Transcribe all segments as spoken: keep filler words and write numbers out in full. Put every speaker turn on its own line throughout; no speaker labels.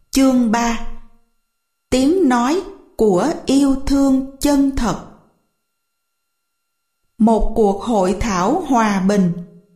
Chương ba. Tiếng nói của yêu thương chân thật. Một cuộc hội thảo hòa bình.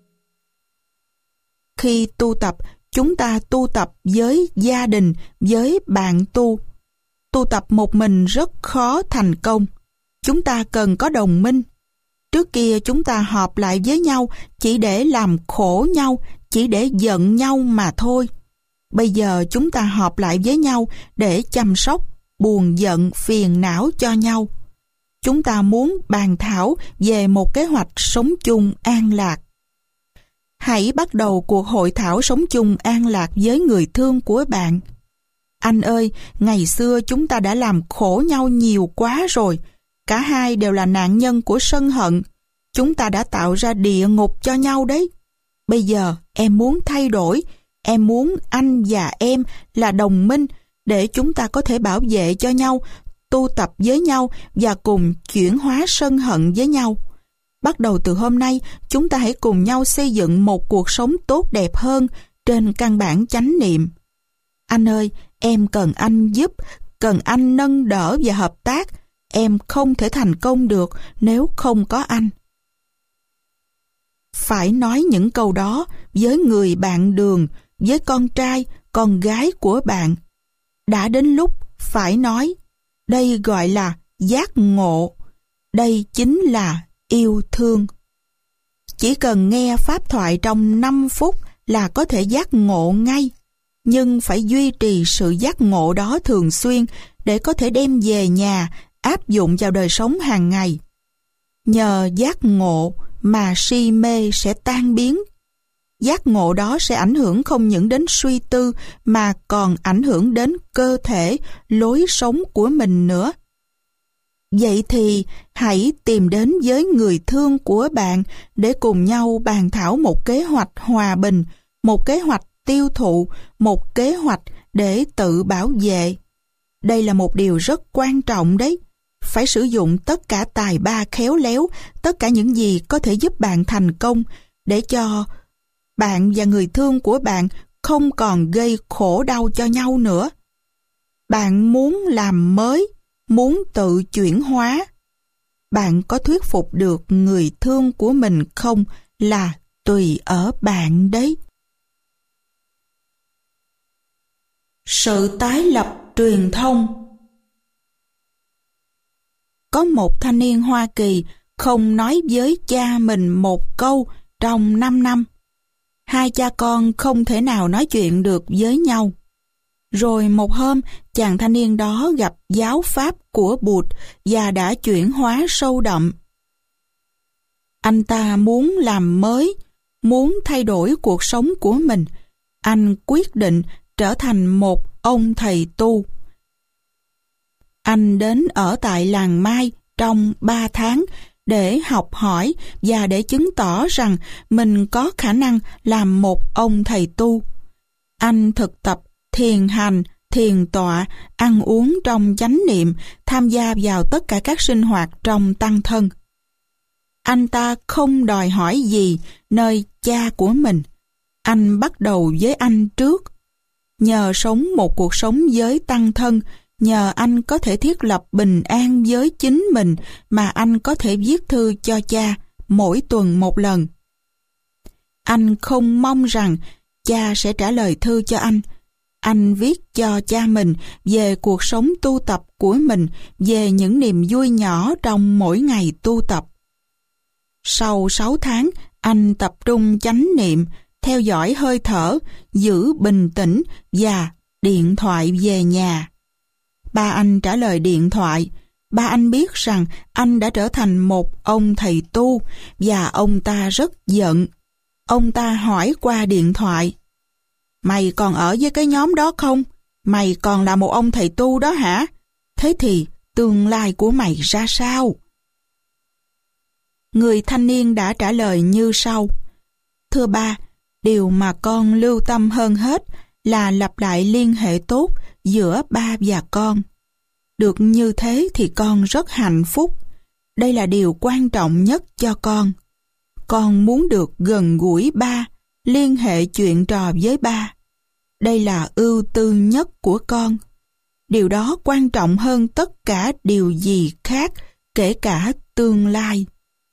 Khi tu tập, chúng ta tu tập với gia đình, với bạn tu. Tu tập một mình rất khó thành công. Chúng ta cần có đồng minh. Trước kia chúng ta họp lại với nhau chỉ để làm khổ nhau, chỉ để giận nhau mà thôi. Bây giờ chúng ta họp lại với nhau để chăm sóc, buồn giận, phiền não cho nhau. Chúng ta muốn bàn thảo về một kế hoạch sống chung an lạc. Hãy bắt đầu cuộc hội thảo sống chung an lạc với người thương của bạn. Anh ơi, ngày xưa chúng ta đã làm khổ nhau nhiều quá rồi. Cả hai đều là nạn nhân của sân hận. Chúng ta đã tạo ra địa ngục cho nhau đấy. Bây giờ em muốn thay đổi. Em muốn anh và em là đồng minh để chúng ta có thể bảo vệ cho nhau, tu tập với nhau và cùng chuyển hóa sân hận với nhau. Bắt đầu từ hôm nay, chúng ta hãy cùng nhau xây dựng một cuộc sống tốt đẹp hơn trên căn bản chánh niệm. Anh ơi, em cần anh giúp, cần anh nâng đỡ và hợp tác. Em không thể thành công được nếu không có anh. Phải nói những câu đó với người bạn đường, với con trai, con gái của bạn. Đã đến lúc phải nói, đây gọi là giác ngộ. Đây chính là yêu thương. Chỉ cần nghe pháp thoại trong năm phút là có thể giác ngộ ngay. Nhưng phải duy trì sự giác ngộ đó thường xuyên để có thể đem về nhà, áp dụng vào đời sống hàng ngày. Nhờ giác ngộ mà si mê sẽ tan biến. Giác ngộ đó sẽ ảnh hưởng không những đến suy tư mà còn ảnh hưởng đến cơ thể, lối sống của mình nữa. Vậy thì hãy tìm đến với người thương của bạn để cùng nhau bàn thảo một kế hoạch hòa bình, một kế hoạch tiêu thụ, một kế hoạch để tự bảo vệ. Đây là một điều rất quan trọng đấy. Phải sử dụng tất cả tài ba khéo léo, tất cả những gì có thể giúp bạn thành công để cho bạn và người thương của bạn không còn gây khổ đau cho nhau nữa. Bạn muốn làm mới, muốn tự chuyển hóa. Bạn có thuyết phục được người thương của mình không là tùy ở bạn đấy. Sự tái lập truyền thông. Có một thanh niên Hoa Kỳ không nói với cha mình một câu trong năm năm. Hai cha con không thể nào nói chuyện được với nhau. Rồi một hôm, chàng thanh niên đó gặp giáo pháp của Bụt và đã chuyển hóa sâu đậm. Anh ta muốn làm mới, muốn thay đổi cuộc sống của mình. Anh quyết định trở thành một ông thầy tu. Anh đến ở tại làng Mai trong ba tháng để học hỏi và để chứng tỏ rằng mình có khả năng làm một ông thầy tu. Anh thực tập thiền hành, thiền tọa, ăn uống trong chánh niệm, tham gia vào tất cả các sinh hoạt trong tăng thân. Anh ta không đòi hỏi gì nơi cha của mình. Anh bắt đầu với anh trước. Nhờ sống một cuộc sống với tăng thân, nhờ anh có thể thiết lập bình an với chính mình mà anh có thể viết thư cho cha mỗi tuần một lần. Anh không mong rằng cha sẽ trả lời thư cho anh. Anh viết cho cha mình về cuộc sống tu tập của mình, về những niềm vui nhỏ trong mỗi ngày tu tập. Sau sáu tháng, anh tập trung chánh niệm, theo dõi hơi thở, giữ bình tĩnh và điện thoại về nhà. Ba anh trả lời điện thoại. Ba anh biết rằng anh đã trở thành một ông thầy tu và ông ta rất giận. Ông ta hỏi qua điện thoại: "Mày còn ở với cái nhóm đó không? Mày còn là một ông thầy tu đó hả? Thế thì tương lai của mày ra sao?" Người thanh niên đã trả lời như sau: "Thưa ba, điều mà con lưu tâm hơn hết là lặp lại liên hệ tốt giữa ba và con. Được như thế thì con rất hạnh phúc. Đây là điều quan trọng nhất cho con. Con muốn được gần gũi ba, liên hệ chuyện trò với ba. Đây là ưu tư nhất của con. Điều đó quan trọng hơn tất cả điều gì khác, kể cả tương lai.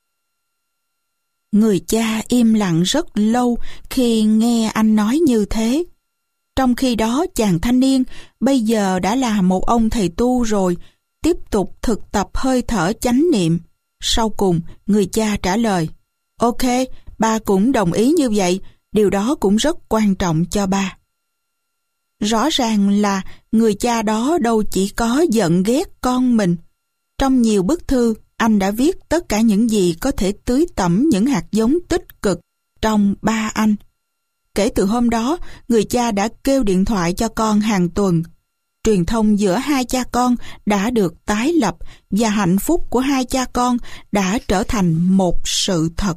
Người cha im lặng rất lâu khi nghe anh nói như thế. Trong khi đó chàng thanh niên bây giờ đã là một ông thầy tu rồi, tiếp tục thực tập hơi thở chánh niệm. Sau cùng, người cha trả lời, ok, ba cũng đồng ý như vậy, điều đó cũng rất quan trọng cho ba. Rõ ràng là người cha đó đâu chỉ có giận ghét con mình. Trong nhiều bức thư, anh đã viết tất cả những gì có thể tưới tẩm những hạt giống tích cực trong ba anh. Kể từ hôm đó, người cha đã kêu điện thoại cho con hàng tuần. Truyền thông giữa hai cha con đã được tái lập và hạnh phúc của hai cha con đã trở thành một sự thật.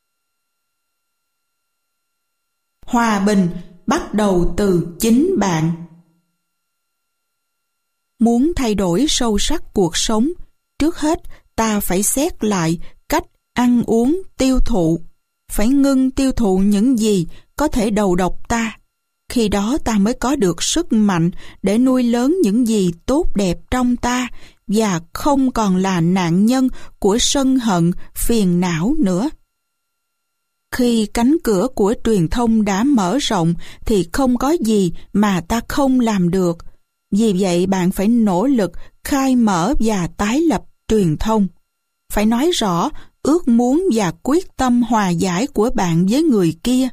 Hòa bình bắt đầu từ chính bạn. Muốn thay đổi sâu sắc cuộc sống, trước hết ta phải xét lại cách ăn uống tiêu thụ. Phải ngưng tiêu thụ những gì có thể đầu độc ta. Khi đó ta mới có được sức mạnh để nuôi lớn những gì tốt đẹp trong ta và không còn là nạn nhân của sân hận, phiền não nữa. Khi cánh cửa của truyền thông đã mở rộng thì không có gì mà ta không làm được. Vì vậy bạn phải nỗ lực khai mở và tái lập truyền thông. Phải nói rõ ước muốn và quyết tâm hòa giải của bạn với người kia.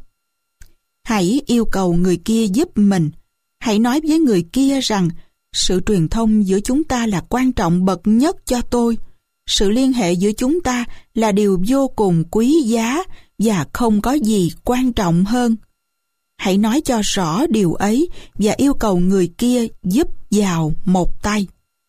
Hãy yêu cầu người kia giúp mình. Hãy nói với người kia rằng sự truyền thông giữa chúng ta là quan trọng bậc nhất cho tôi. Sự liên hệ giữa chúng ta là điều vô cùng quý giá và không có gì quan trọng hơn. Hãy nói cho rõ điều ấy và yêu cầu người kia giúp vào một tay.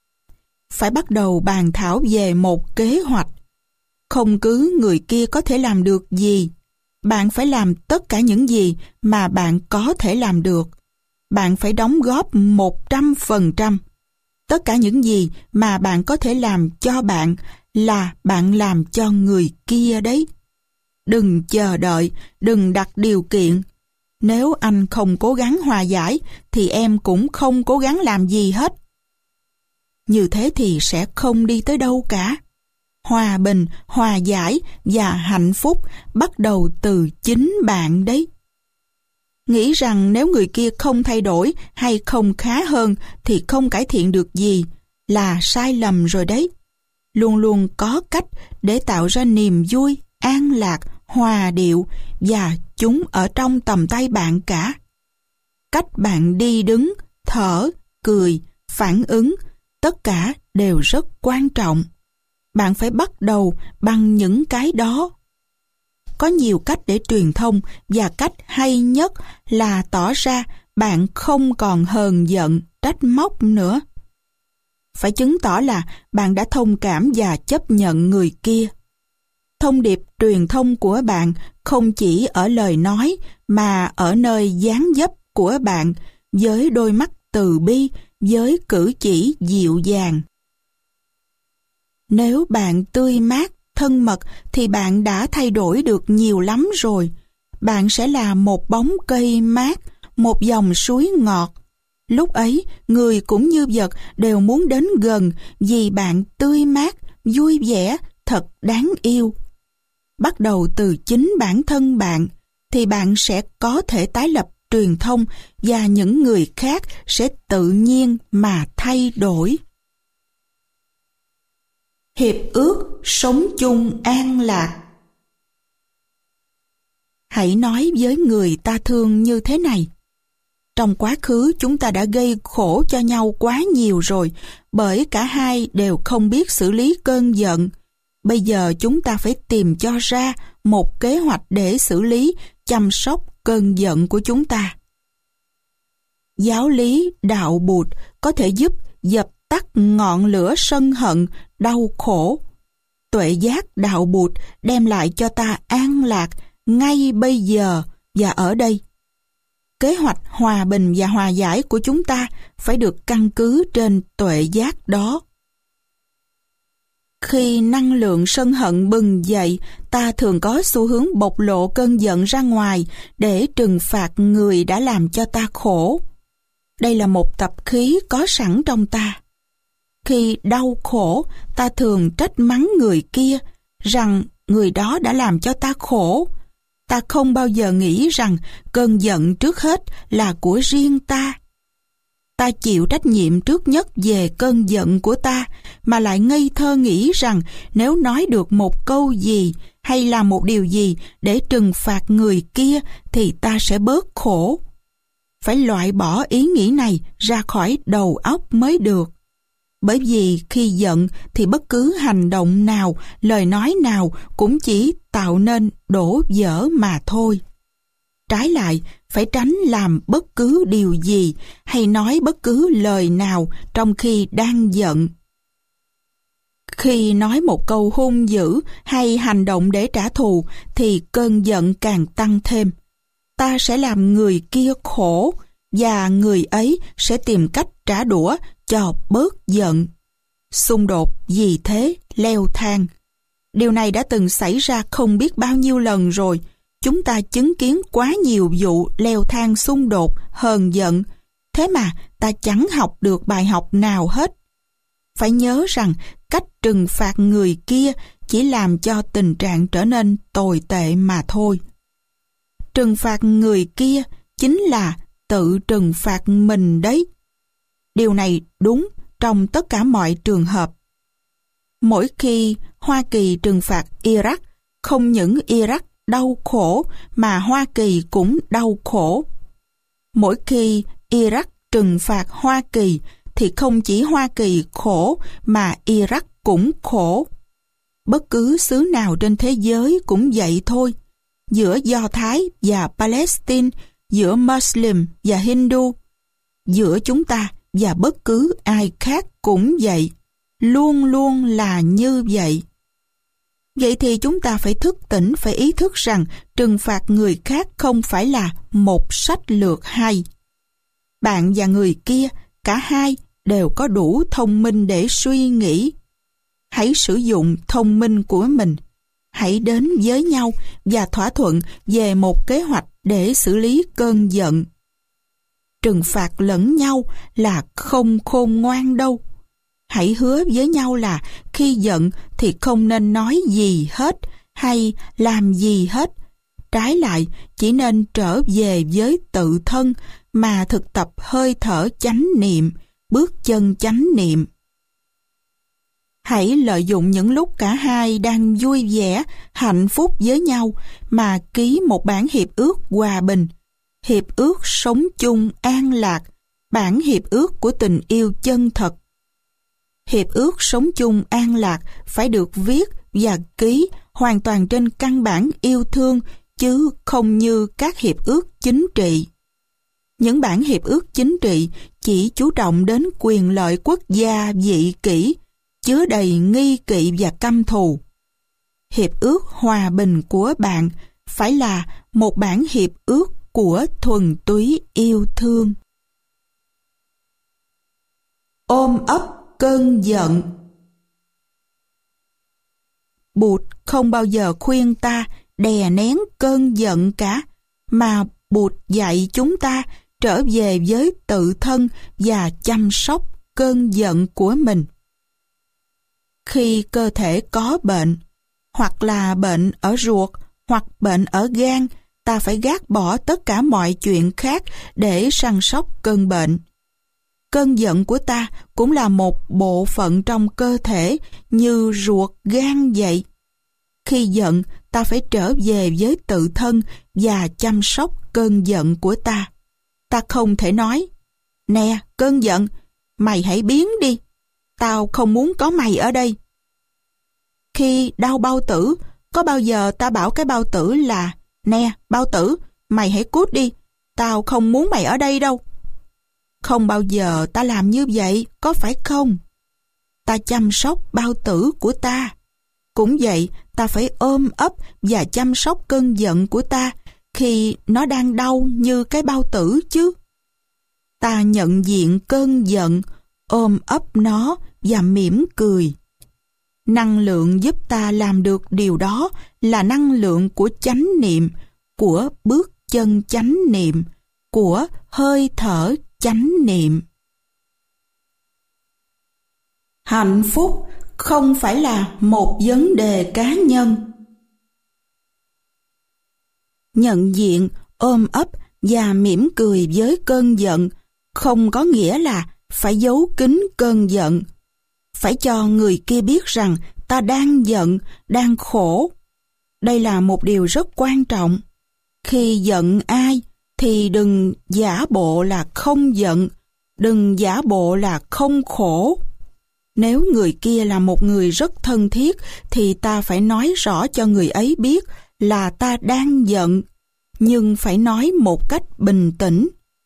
Phải bắt đầu bàn thảo về một kế hoạch. Không cứ người kia có thể làm được gì. Bạn phải làm tất cả những gì mà bạn có thể làm được. Bạn phải đóng góp một trăm phần trăm. Tất cả những gì mà bạn có thể làm cho bạn là bạn làm cho người kia đấy. Đừng chờ đợi, đừng đặt điều kiện. Nếu anh không cố gắng hòa giải thì em cũng không cố gắng làm gì hết. Như thế thì sẽ không đi tới đâu cả. Hòa bình, hòa giải và hạnh phúc bắt đầu từ chính bạn đấy. Nghĩ rằng nếu người kia không thay đổi hay không khá hơn thì không cải thiện được gì là sai lầm rồi đấy. Luôn luôn có cách để tạo ra niềm vui, an lạc, hòa điệu và chúng ở trong tầm tay bạn cả. Cách bạn đi đứng, thở, cười, phản ứng, tất cả đều rất quan trọng. Bạn phải bắt đầu bằng những cái đó. Có nhiều cách để truyền thông và cách hay nhất là tỏ ra bạn không còn hờn giận, trách móc nữa. Phải chứng tỏ là bạn đã thông cảm và chấp nhận người kia. Thông điệp truyền thông của bạn không chỉ ở lời nói mà ở nơi dáng dấp của bạn với đôi mắt từ bi, với cử chỉ dịu dàng. Nếu bạn tươi mát, thân mật thì bạn đã thay đổi được nhiều lắm rồi. Bạn sẽ là một bóng cây mát, một dòng suối ngọt. Lúc ấy, người cũng như vật đều muốn đến gần vì bạn tươi mát, vui vẻ, thật đáng yêu. Bắt đầu từ chính bản thân bạn, thì bạn sẽ có thể tái lập truyền thông và những người khác sẽ tự nhiên mà thay đổi. Hiệp ước sống chung an lạc. Hãy nói với người ta thương như thế này: trong quá khứ chúng ta đã gây khổ cho nhau quá nhiều rồi, bởi cả hai đều không biết xử lý cơn giận. Bây giờ chúng ta phải tìm cho ra một kế hoạch để xử lý, chăm sóc cơn giận của chúng ta. Giáo lý đạo Bụt có thể giúp dập tắt ngọn lửa sân hận, đau khổ. Tuệ giác đạo Bụt đem lại cho ta an lạc ngay bây giờ và ở đây. Kế hoạch hòa bình và hòa giải của chúng ta phải được căn cứ trên tuệ giác đó. Khi năng lượng sân hận bừng dậy, ta thường có xu hướng bộc lộ cơn giận ra ngoài để trừng phạt người đã làm cho ta khổ. Đây là một tập khí có sẵn trong ta. Khi đau khổ, ta thường trách mắng người kia rằng người đó đã làm cho ta khổ. Ta không bao giờ nghĩ rằng cơn giận trước hết là của riêng ta. Ta chịu trách nhiệm trước nhất về cơn giận của ta, mà lại ngây thơ nghĩ rằng nếu nói được một câu gì hay làm một điều gì để trừng phạt người kia thì ta sẽ bớt khổ. Phải loại bỏ ý nghĩ này ra khỏi đầu óc mới được. Bởi vì khi giận thì bất cứ hành động nào, lời nói nào cũng chỉ tạo nên đổ vỡ mà thôi. Trái lại, phải tránh làm bất cứ điều gì hay nói bất cứ lời nào trong khi đang giận. Khi nói một câu hung dữ hay hành động để trả thù thì cơn giận càng tăng thêm. Ta sẽ làm người kia khổ và người ấy sẽ tìm cách trả đũa cho bớt giận. Xung đột vì thế leo thang. Điều này đã từng xảy ra không biết bao nhiêu lần rồi. Chúng ta chứng kiến quá nhiều vụ leo thang xung đột, hờn giận. Thế mà ta chẳng học được bài học nào hết. Phải nhớ rằng cách trừng phạt người kia chỉ làm cho tình trạng trở nên tồi tệ mà thôi. Trừng phạt người kia chính là tự trừng phạt mình đấy. Điều này đúng trong tất cả mọi trường hợp. Mỗi khi Hoa Kỳ trừng phạt Iraq, không những Iraq đau khổ mà Hoa Kỳ cũng đau khổ. Mỗi khi Iraq trừng phạt Hoa Kỳ thì không chỉ Hoa Kỳ khổ mà Iraq cũng khổ. Bất cứ xứ nào trên thế giới cũng vậy thôi. Giữa Do Thái và Palestine, giữa Muslim và Hindu, giữa chúng ta và bất cứ ai khác cũng vậy. Luôn luôn là như vậy. Vậy thì chúng ta phải thức tỉnh, phải ý thức rằng trừng phạt người khác không phải là một sách lược hay. Bạn và người kia, cả hai đều có đủ thông minh để suy nghĩ. Hãy sử dụng thông minh của mình. Hãy đến với nhau và thỏa thuận về một kế hoạch để xử lý cơn giận. Trừng phạt lẫn nhau là không khôn ngoan đâu. Hãy hứa với nhau là khi giận thì không nên nói gì hết hay làm gì hết. Trái lại, chỉ nên trở về với tự thân mà thực tập hơi thở chánh niệm, bước chân chánh niệm. Hãy lợi dụng những lúc cả hai đang vui vẻ, hạnh phúc với nhau mà ký một bản hiệp ước hòa bình, hiệp ước sống chung an lạc, bản hiệp ước của tình yêu chân thật. Hiệp ước sống chung an lạc phải được viết và ký hoàn toàn trên căn bản yêu thương, chứ không như các hiệp ước chính trị. Những bản hiệp ước chính trị chỉ chú trọng đến quyền lợi quốc gia vị kỷ, chứa đầy nghi kỵ và căm thù. Hiệp ước hòa bình của bạn phải là một bản hiệp ước của thuần túy yêu thương. Ôm ấp cơn giận. Bụt không bao giờ khuyên ta đè nén cơn giận cả, mà Bụt dạy chúng ta trở về với tự thân và chăm sóc cơn giận của mình. Khi cơ thể có bệnh, hoặc là bệnh ở ruột, hoặc bệnh ở gan, ta phải gác bỏ tất cả mọi chuyện khác để săn sóc cơn bệnh. Cơn giận của ta cũng là một bộ phận trong cơ thể như ruột, gan vậy. Khi giận, ta phải trở về với tự thân và chăm sóc cơn giận của ta. Ta không thể nói, nè, cơn giận, mày hãy biến đi, tao không muốn có mày ở đây. Khi đau bao tử, có bao giờ ta bảo cái bao tử là, nè, bao tử, mày hãy cút đi, tao không muốn mày ở đây đâu. Không bao giờ ta làm như vậy, có phải không? Ta chăm sóc bao tử của ta. Cũng vậy, ta phải ôm ấp và chăm sóc cơn giận của ta khi nó đang đau như cái bao tử chứ. Ta nhận diện cơn giận, ôm ấp nó và mỉm cười. Năng lượng giúp ta làm được điều đó là năng lượng của chánh niệm, của bước chân chánh niệm, của hơi thở chánh niệm. Hạnh phúc không phải là một vấn đề cá nhân. Nhận diện, ôm ấp và mỉm cười với cơn giận không có nghĩa là phải giấu kín cơn giận. Phải cho người kia biết rằng ta đang giận, đang khổ. Đây là một điều rất quan trọng. Khi giận ai thì đừng giả bộ là không giận, đừng giả bộ là không khổ. Nếu người kia là một người rất thân thiết thì ta phải nói rõ cho người ấy biết là ta đang giận, nhưng phải nói một cách bình tĩnh.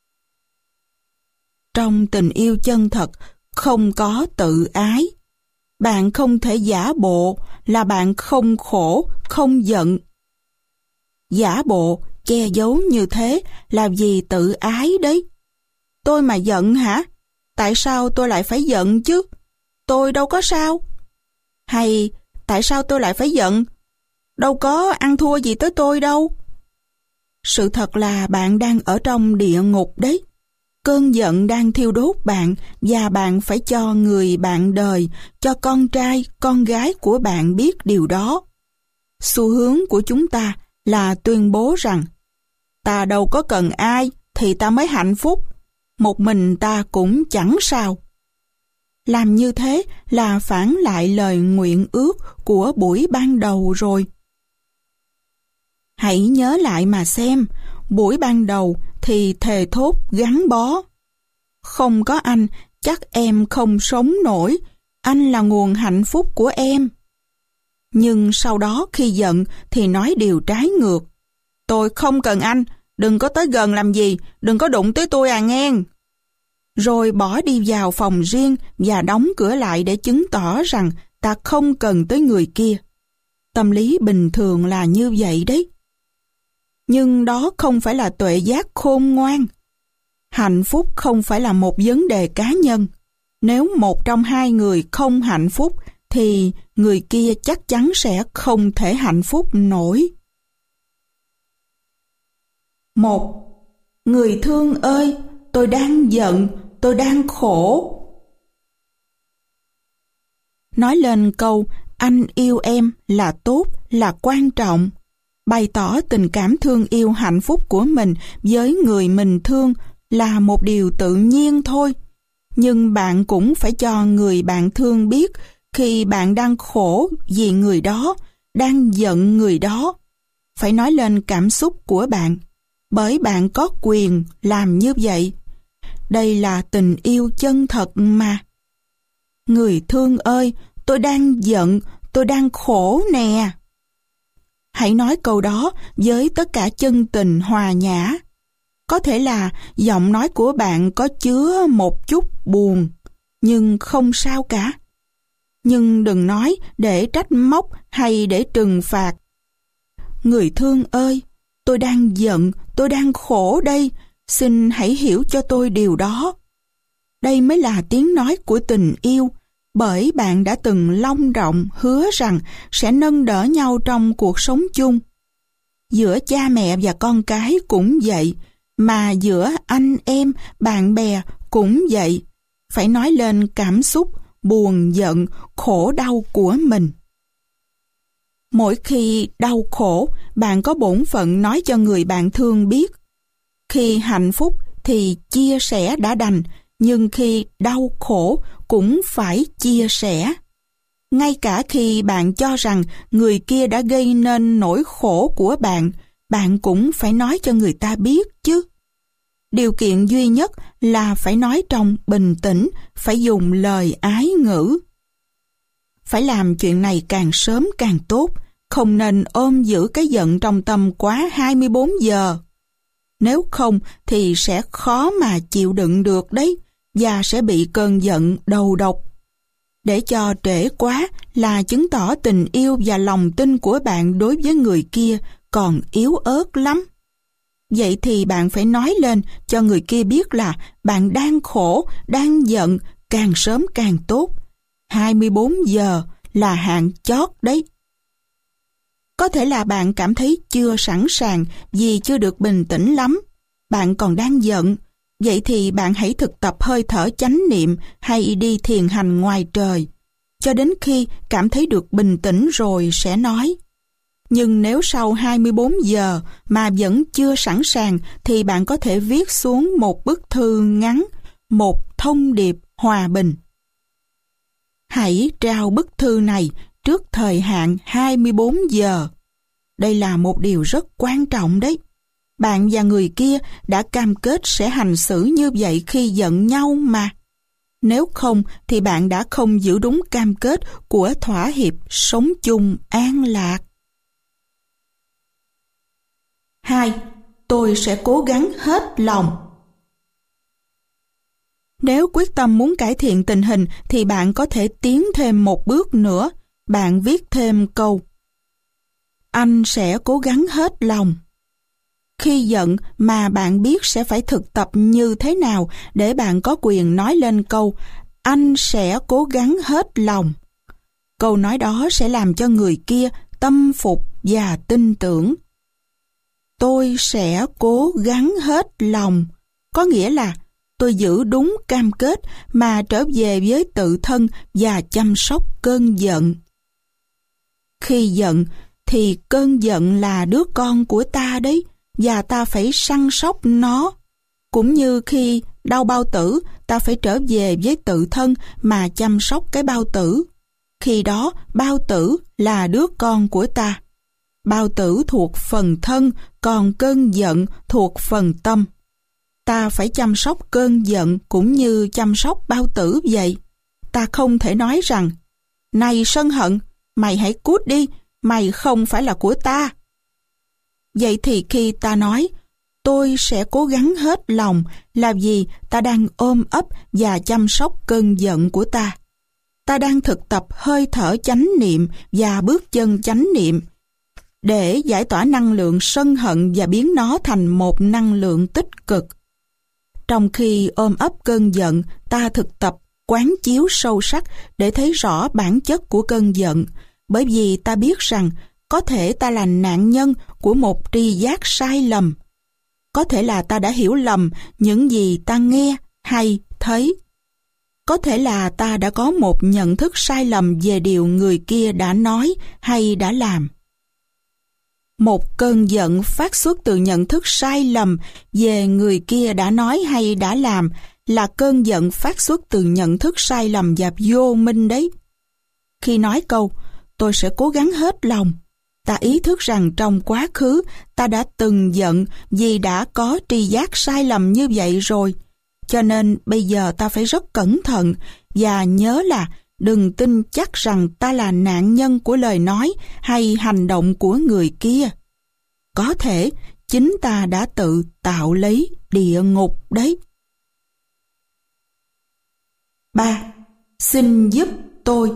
Trong tình yêu chân thật không có tự ái. Bạn không thể giả bộ là bạn không khổ, không giận. Giả bộ, che giấu như thế là vì tự ái đấy. Tôi mà giận hả? Tại sao tôi lại phải giận chứ? Tôi đâu có sao. Hay tại sao tôi lại phải giận? Đâu có ăn thua gì tới tôi đâu. Sự thật là bạn đang ở trong địa ngục đấy. Cơn giận đang thiêu đốt bạn và bạn phải cho người bạn đời, cho con trai, con gái của bạn biết điều đó. Xu hướng của chúng ta là tuyên bố rằng ta đâu có cần ai thì ta mới hạnh phúc, một mình ta cũng chẳng sao. Làm như thế là phản lại lời nguyện ước của buổi ban đầu rồi. Hãy nhớ lại mà xem, buổi ban đầu thì thề thốt gắn bó. Không có anh, chắc em không sống nổi, anh là nguồn hạnh phúc của em. Nhưng sau đó khi giận thì nói điều trái ngược. Tôi không cần anh, đừng có tới gần làm gì, đừng có đụng tới tôi à nghen. Rồi bỏ đi vào phòng riêng và đóng cửa lại để chứng tỏ rằng ta không cần tới người kia. Tâm lý bình thường là như vậy đấy. Nhưng đó không phải là tuệ giác khôn ngoan. Hạnh phúc không phải là một vấn đề cá nhân. Nếu một trong hai người không hạnh phúc thì người kia chắc chắn sẽ không thể hạnh phúc nổi. Một. Người thương ơi, tôi đang giận, tôi đang khổ. Nói lên câu anh yêu em là tốt, là quan trọng. Bày tỏ tình cảm thương yêu hạnh phúc của mình với người mình thương là một điều tự nhiên thôi. Nhưng bạn cũng phải cho người bạn thương biết khi bạn đang khổ vì người đó, đang giận người đó. Phải nói lên cảm xúc của bạn, bởi bạn có quyền làm như vậy. Đây là tình yêu chân thật mà. Người thương ơi, tôi đang giận, tôi đang khổ nè. Hãy nói câu đó với tất cả chân tình hòa nhã. Có thể là giọng nói của bạn có chứa một chút buồn, nhưng không sao cả. Nhưng đừng nói để trách móc hay để trừng phạt. Người thương ơi, tôi đang giận, tôi đang khổ đây, xin hãy hiểu cho tôi điều đó. Đây mới là tiếng nói của tình yêu, bởi bạn đã từng long trọng hứa rằng sẽ nâng đỡ nhau trong cuộc sống chung. Giữa cha mẹ và con cái cũng vậy, mà giữa anh em, bạn bè cũng vậy. Phải nói lên cảm xúc, buồn, giận, khổ đau của mình. Mỗi khi đau khổ, bạn có bổn phận nói cho người bạn thương biết. Khi hạnh phúc thì chia sẻ đã đành, nhưng khi đau khổ cũng phải chia sẻ. Ngay cả khi bạn cho rằng người kia đã gây nên nỗi khổ của bạn, bạn cũng phải nói cho người ta biết chứ. Điều kiện duy nhất là phải nói trong bình tĩnh, phải dùng lời ái ngữ. Phải làm chuyện này càng sớm càng tốt, không nên ôm giữ cái giận trong tâm quá hai mươi bốn giờ. Nếu không thì sẽ khó mà chịu đựng được đấy, và sẽ bị cơn giận đầu độc. Để cho trễ quá là chứng tỏ tình yêu và lòng tin của bạn đối với người kia còn yếu ớt lắm. Vậy thì bạn phải nói lên cho người kia biết là bạn đang khổ, đang giận, càng sớm càng tốt. hai mươi bốn giờ là hạng chót đấy. Có thể là bạn cảm thấy chưa sẵn sàng vì chưa được bình tĩnh lắm. Bạn còn đang giận. Vậy thì bạn hãy thực tập hơi thở chánh niệm hay đi thiền hành ngoài trời. Cho đến khi cảm thấy được bình tĩnh rồi sẽ nói. Nhưng nếu sau hai mươi bốn giờ mà vẫn chưa sẵn sàng thì bạn có thể viết xuống một bức thư ngắn, một thông điệp hòa bình. Hãy trao bức thư này trước thời hạn hai mươi bốn giờ. Đây là một điều rất quan trọng đấy. Bạn và người kia đã cam kết sẽ hành xử như vậy khi giận nhau mà. Nếu không thì bạn đã không giữ đúng cam kết của thỏa hiệp sống chung an lạc. hai. Tôi sẽ cố gắng hết lòng. Nếu quyết tâm muốn cải thiện tình hình thì bạn có thể tiến thêm một bước nữa. Bạn viết thêm câu: anh sẽ cố gắng hết lòng. Khi giận mà bạn biết sẽ phải thực tập như thế nào để bạn có quyền nói lên câu anh sẽ cố gắng hết lòng. Câu nói đó sẽ làm cho người kia tâm phục và tin tưởng. Tôi sẽ cố gắng hết lòng có nghĩa là tôi giữ đúng cam kết mà trở về với tự thân và chăm sóc cơn giận. Khi giận thì cơn giận là đứa con của ta đấy, và ta phải săn sóc nó. Cũng như khi đau bao tử, ta phải trở về với tự thân mà chăm sóc cái bao tử. Khi đó bao tử là đứa con của ta. Bao tử thuộc phần thân, còn cơn giận thuộc phần tâm. Ta phải chăm sóc cơn giận cũng như chăm sóc bao tử vậy. Ta không thể nói rằng, này sân hận, mày hãy cút đi, mày không phải là của ta. Vậy thì khi ta nói, tôi sẽ cố gắng hết lòng, là vì ta đang ôm ấp và chăm sóc cơn giận của ta. Ta đang thực tập hơi thở chánh niệm và bước chân chánh niệm, để giải tỏa năng lượng sân hận và biến nó thành một năng lượng tích cực. Trong khi ôm ấp cơn giận, ta thực tập quán chiếu sâu sắc để thấy rõ bản chất của cơn giận, bởi vì ta biết rằng có thể ta là nạn nhân của một tri giác sai lầm. Có thể là ta đã hiểu lầm những gì ta nghe hay thấy. Có thể là ta đã có một nhận thức sai lầm về điều người kia đã nói hay đã làm. Một cơn giận phát xuất từ nhận thức sai lầm về người kia đã nói hay đã làm là cơn giận phát xuất từ nhận thức sai lầm và vô minh đấy. Khi nói câu, tôi sẽ cố gắng hết lòng, ta ý thức rằng trong quá khứ ta đã từng giận vì đã có tri giác sai lầm như vậy rồi. Cho nên bây giờ ta phải rất cẩn thận và nhớ là đừng tin chắc rằng ta là nạn nhân của lời nói hay hành động của người kia. Có thể chính ta đã tự tạo lấy địa ngục đấy. ba. Xin giúp tôi.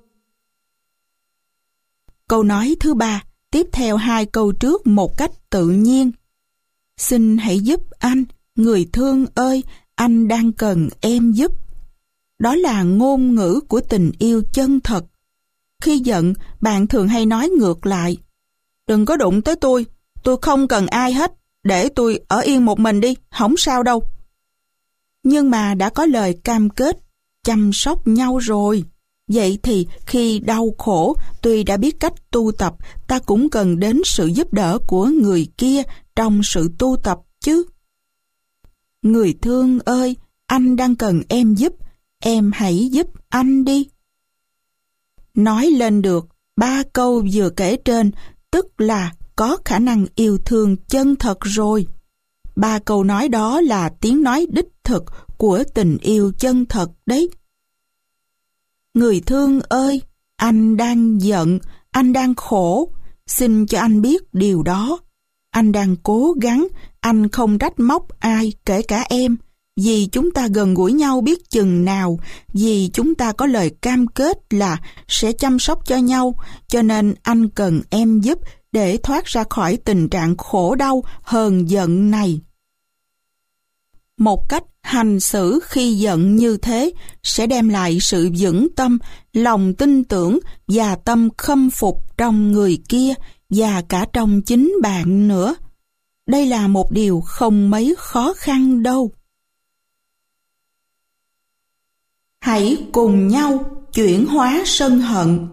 Câu nói thứ ba tiếp theo hai câu trước một cách tự nhiên. Xin hãy giúp anh, người thương ơi, anh đang cần em giúp. Đó là ngôn ngữ của tình yêu chân thật. Khi giận, bạn thường hay nói ngược lại. Đừng có đụng tới tôi, tôi không cần ai hết, để tôi ở yên một mình đi, không sao đâu. Nhưng mà đã có lời cam kết, chăm sóc nhau rồi. Vậy thì khi đau khổ, tuy đã biết cách tu tập, ta cũng cần đến sự giúp đỡ của người kia trong sự tu tập chứ. Người thương ơi, anh đang cần em giúp, em hãy giúp anh đi. Nói lên được ba câu vừa kể trên, tức là có khả năng yêu thương chân thật rồi. Ba câu nói đó là tiếng nói đích thực của tình yêu chân thật đấy. Người thương ơi, anh đang giận, anh đang khổ, xin cho anh biết điều đó. Anh đang cố gắng, anh không trách móc ai, kể cả em, vì chúng ta gần gũi nhau biết chừng nào, vì chúng ta có lời cam kết là sẽ chăm sóc cho nhau, cho nên anh cần em giúp để thoát ra khỏi tình trạng khổ đau, hờn giận này. Một cách Hành xử khi giận như thế sẽ đem lại sự vững tâm, lòng tin tưởng và tâm khâm phục trong người kia và cả trong chính bạn nữa. Đây là một điều không mấy khó khăn đâu. Hãy cùng nhau chuyển hóa sân hận.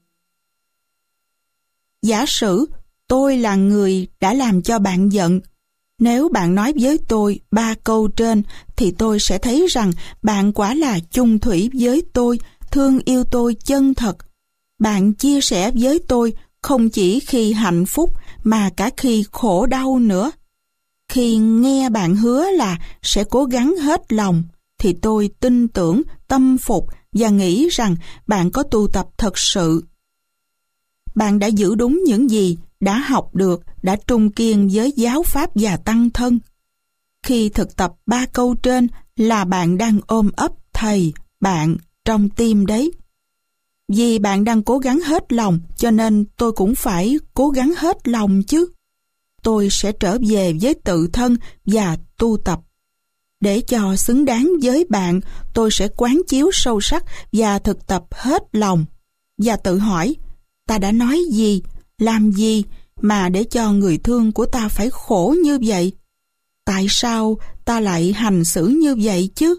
Giả sử tôi là người đã làm cho bạn giận. Nếu bạn nói với tôi ba câu trên thì tôi sẽ thấy rằng bạn quả là chung thủy với tôi, thương yêu tôi chân thật. Bạn chia sẻ với tôi không chỉ khi hạnh phúc mà cả khi khổ đau nữa. Khi nghe bạn hứa là sẽ cố gắng hết lòng thì tôi tin tưởng, tâm phục và nghĩ rằng bạn có tu tập thật sự. Bạn đã giữ đúng những gì đã học được, đã trung kiên với giáo pháp và tăng thân. Khi thực tập ba câu trên là bạn đang ôm ấp thầy, bạn trong tim đấy. Vì bạn đang cố gắng hết lòng cho nên tôi cũng phải cố gắng hết lòng chứ. Tôi sẽ trở về với tự thân và tu tập. Để cho xứng đáng với bạn, tôi sẽ quán chiếu sâu sắc và thực tập hết lòng. Và tự hỏi, ta đã nói gì, làm gì mà để cho người thương của ta phải khổ như vậy? Tại sao ta lại hành xử như vậy chứ?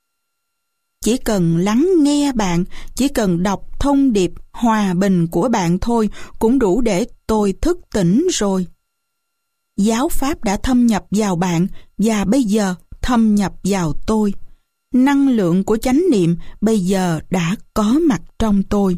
Chỉ cần lắng nghe bạn, chỉ cần đọc thông điệp hòa bình của bạn thôi cũng đủ để tôi thức tỉnh rồi. Giáo pháp đã thâm nhập vào bạn và bây giờ thâm nhập vào tôi. Năng lượng của chánh niệm bây giờ đã có mặt trong tôi.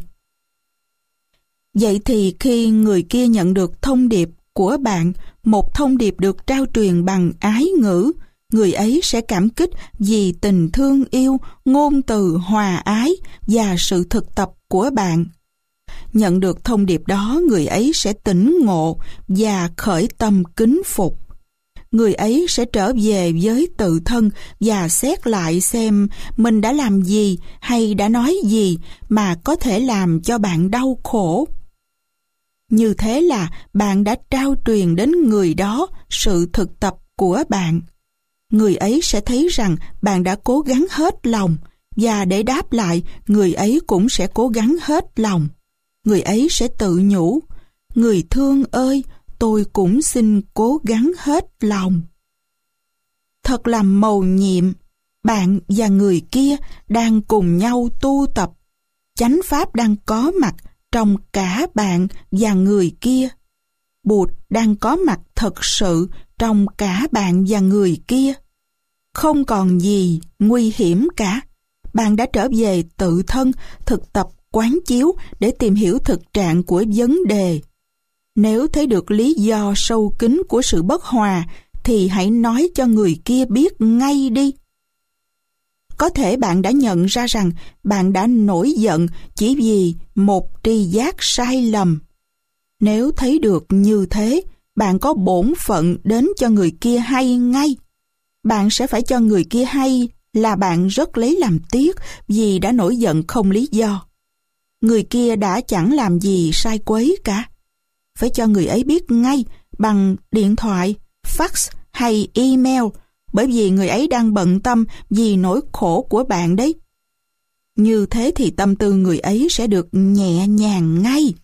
Vậy thì khi người kia nhận được thông điệp của bạn, một thông điệp được trao truyền bằng ái ngữ, người ấy sẽ cảm kích vì tình thương yêu, ngôn từ hòa ái và sự thực tập của bạn. Nhận được thông điệp đó, người ấy sẽ tỉnh ngộ và khởi tâm kính phục. Người ấy sẽ trở về với tự thân và xét lại xem mình đã làm gì hay đã nói gì mà có thể làm cho bạn đau khổ. Như thế là bạn đã trao truyền đến người đó sự thực tập của bạn. Người ấy sẽ thấy rằng bạn đã cố gắng hết lòng, và để đáp lại, người ấy cũng sẽ cố gắng hết lòng. Người ấy sẽ tự nhủ, người thương ơi, tôi cũng xin cố gắng hết lòng. Thật là mầu nhiệm, bạn và người kia đang cùng nhau tu tập. Chánh pháp đang có mặt trong cả bạn và người kia. Bụt đang có mặt thật sự trong cả bạn và người kia. Không còn gì nguy hiểm cả. Bạn đã trở về tự thân, thực tập quán chiếu để tìm hiểu thực trạng của vấn đề. Nếu thấy được lý do sâu kín của sự bất hòa, thì hãy nói cho người kia biết ngay đi. Có thể bạn đã nhận ra rằng bạn đã nổi giận chỉ vì một tri giác sai lầm. Nếu thấy được như thế, bạn có bổn phận đến cho người kia hay ngay. Bạn sẽ phải cho người kia hay là bạn rất lấy làm tiếc vì đã nổi giận không lý do. Người kia đã chẳng làm gì sai quấy cả. Phải cho người ấy biết ngay bằng điện thoại, fax hay email, bởi vì người ấy đang bận tâm vì nỗi khổ của bạn đấy. Như thế thì tâm tư người ấy sẽ được nhẹ nhàng ngay.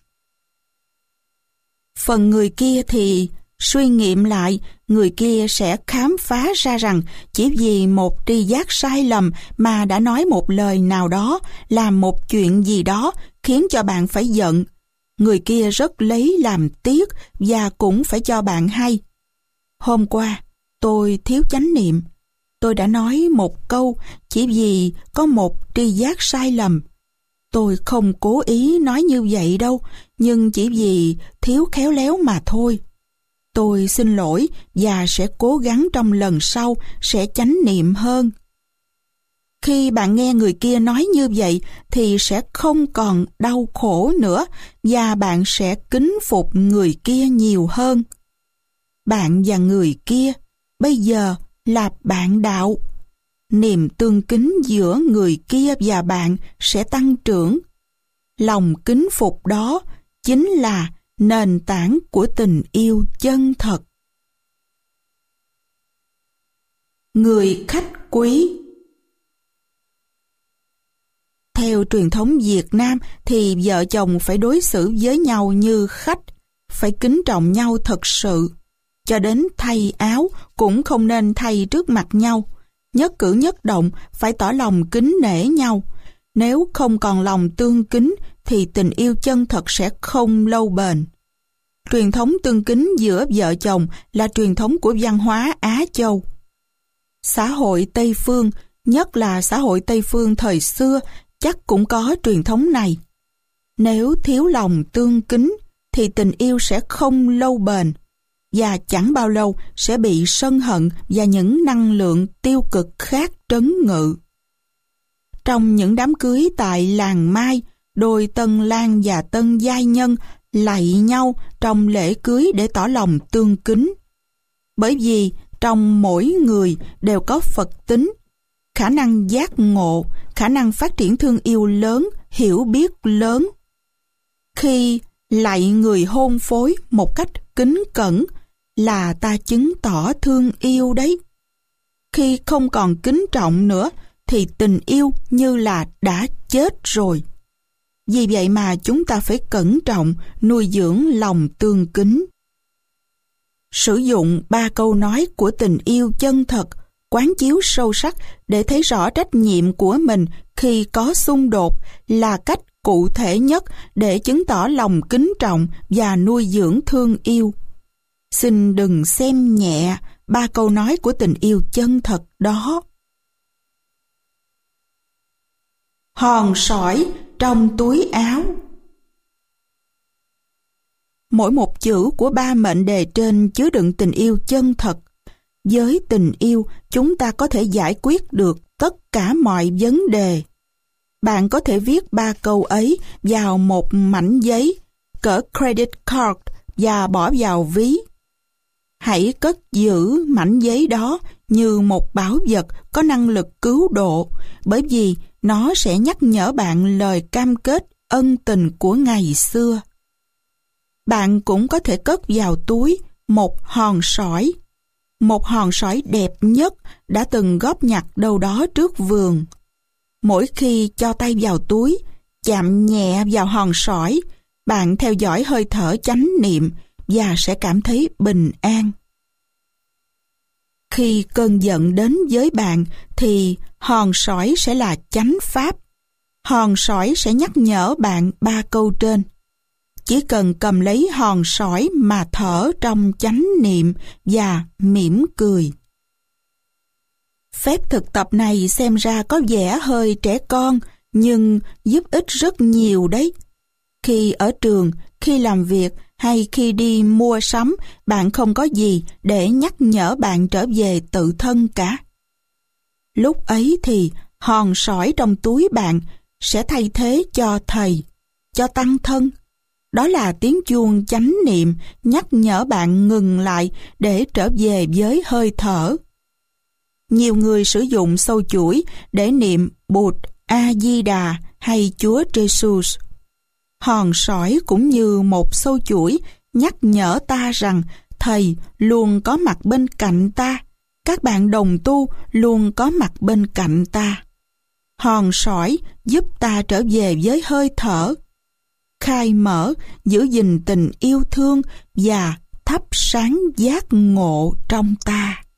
Phần người kia thì suy nghiệm lại, người kia sẽ khám phá ra rằng chỉ vì một tri giác sai lầm mà đã nói một lời nào đó, làm một chuyện gì đó khiến cho bạn phải giận. Người kia rất lấy làm tiếc và cũng phải cho bạn hay. Hôm qua, tôi thiếu chánh niệm. Tôi đã nói một câu chỉ vì có một tri giác sai lầm. Tôi không cố ý nói như vậy đâu, nhưng chỉ vì thiếu khéo léo mà thôi. Tôi xin lỗi và sẽ cố gắng trong lần sau sẽ chánh niệm hơn. Khi bạn nghe người kia nói như vậy thì sẽ không còn đau khổ nữa và bạn sẽ kính phục người kia nhiều hơn. Bạn và người kia bây giờ là bạn đạo. Niềm tương kính giữa người kia và bạn sẽ tăng trưởng. Lòng kính phục đó chính là nền tảng của tình yêu chân thật. người khách quý. Theo truyền thống Việt Nam thì vợ chồng phải đối xử với nhau như khách, phải kính trọng nhau thật sự. Cho đến thay áo cũng không nên thay trước mặt nhau. Nhất cử nhất động phải tỏ lòng kính nể nhau. Nếu không còn lòng tương kính thì tình yêu chân thật sẽ không lâu bền. Truyền thống tương kính giữa vợ chồng là truyền thống của văn hóa Á Châu. Xã hội Tây Phương, nhất là xã hội Tây Phương thời xưa, chắc cũng có truyền thống này. Nếu thiếu lòng tương kính thì tình yêu sẽ không lâu bền và chẳng bao lâu sẽ bị sân hận và những năng lượng tiêu cực khác trấn ngự. Trong những đám cưới tại làng Mai, đôi tân lang và tân giai nhân lạy nhau trong lễ cưới để tỏ lòng tương kính. Bởi vì trong mỗi người đều có Phật tính, khả năng giác ngộ, khả năng phát triển thương yêu lớn, hiểu biết lớn. Khi lạy người hôn phối một cách kính cẩn là ta chứng tỏ thương yêu đấy. Khi không còn kính trọng nữa thì tình yêu như là đã chết rồi. Vì vậy mà chúng ta phải cẩn trọng nuôi dưỡng lòng tương kính. Sử dụng ba câu nói của tình yêu chân thật, quán chiếu sâu sắc để thấy rõ trách nhiệm của mình khi có xung đột là cách cụ thể nhất để chứng tỏ lòng kính trọng và nuôi dưỡng thương yêu. Xin đừng xem nhẹ ba câu nói của tình yêu chân thật đó. Hòn sỏi trong túi áo. Mỗi một chữ của ba mệnh đề trên chứa đựng tình yêu chân thật. Với tình yêu, chúng ta có thể giải quyết được tất cả mọi vấn đề. Bạn có thể viết ba câu ấy vào một mảnh giấy, cỡ credit card và bỏ vào ví. Hãy cất giữ mảnh giấy đó như một báu vật có năng lực cứu độ, bởi vì nó sẽ nhắc nhở bạn lời cam kết ân tình của ngày xưa. Bạn cũng có thể cất vào túi một hòn sỏi, một hòn sỏi đẹp nhất đã từng góp nhặt đâu đó trước vườn. Mỗi khi cho tay vào túi, chạm nhẹ vào hòn sỏi, bạn theo dõi hơi thở chánh niệm và sẽ cảm thấy bình an. Khi cơn giận đến với bạn thì hòn sỏi sẽ là chánh pháp. Hòn sỏi sẽ nhắc nhở bạn ba câu trên. Chỉ cần cầm lấy hòn sỏi mà thở trong chánh niệm và mỉm cười. Phép thực tập này xem ra có vẻ hơi trẻ con, nhưng giúp ích rất nhiều đấy. Khi ở trường, khi làm việc hay khi đi mua sắm, bạn không có gì để nhắc nhở bạn trở về tự thân cả. Lúc ấy thì hòn sỏi trong túi bạn sẽ thay thế cho thầy, cho tăng thân. Đó là tiếng chuông chánh niệm nhắc nhở bạn ngừng lại để trở về với hơi thở. Nhiều người sử dụng sâu chuỗi để niệm Bụt, A-di-đà hay Chúa Jesus. Hòn sỏi cũng như một sâu chuỗi nhắc nhở ta rằng Thầy luôn có mặt bên cạnh ta, các bạn đồng tu luôn có mặt bên cạnh ta. Hòn sỏi giúp ta trở về với hơi thở, khai mở, giữ gìn tình yêu thương và thắp sáng giác ngộ trong ta.